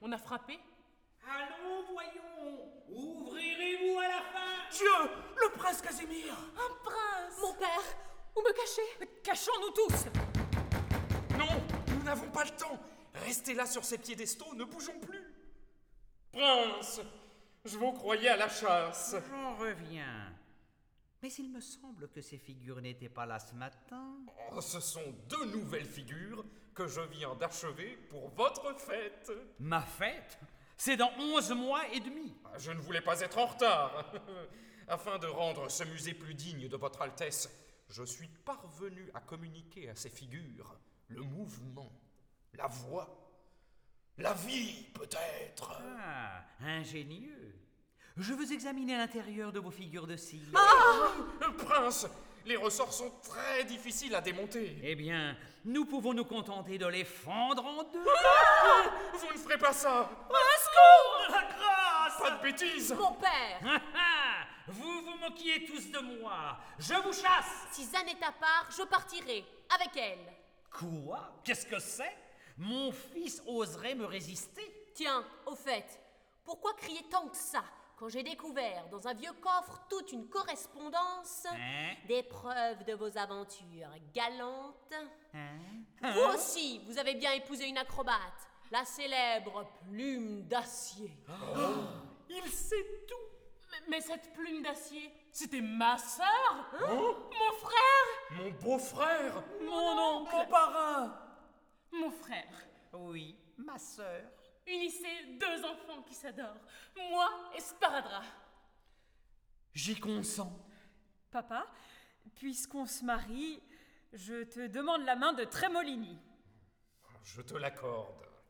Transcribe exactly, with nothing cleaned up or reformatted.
On a frappé? Allons, voyons. Ouvrirez-vous à la fin? Dieu, le prince Casimir! Un prince! Mon père, où me cacher? Cachons-nous tous! Non, nous n'avons pas le temps. Restez là sur ces piédestaux, ne bougeons plus. Prince, je vous croyais à la chasse. J'en reviens. Mais il me semble que ces figures n'étaient pas là ce matin. Oh, ce sont deux nouvelles figures que je viens d'achever pour votre fête. Ma fête? C'est dans onze mois et demi. Je ne voulais pas être en retard. Afin de rendre ce musée plus digne de votre Altesse, je suis parvenu à communiquer à ces figures le mouvement, la voix, la vie peut-être. Ah, ingénieux. Je veux examiner l'intérieur de vos figures de cire. Euh, Prince, les ressorts sont très difficiles à démonter. Eh bien, nous pouvons nous contenter de les fendre en deux. Vous ne ferez pas ça. La grâce! Pas de bêtises. Mon père! Ah, ah, vous vous moquiez tous de moi. Je vous chasse. Si Zanetta part, je partirai avec elle. Quoi? Qu'est-ce que c'est? Mon fils oserait me résister? Tiens, au fait, pourquoi crier tant que ça quand j'ai découvert dans un vieux coffre toute une correspondance, Hein? des preuves de vos aventures galantes? Hein? Vous aussi, vous avez bien épousé une acrobate, la célèbre Plume d'Acier. Il sait tout! Mais, mais cette plume d'acier, c'était ma sœur? Mon frère? Mon beau-frère. Mon oncle? Mon parrain. Mon frère. Oui, ma sœur. Unissez deux enfants qui s'adorent, moi et Sparadra. J'y consens. Papa, puisqu'on se marie, je te demande la main de Trémolini. Je te l'accorde.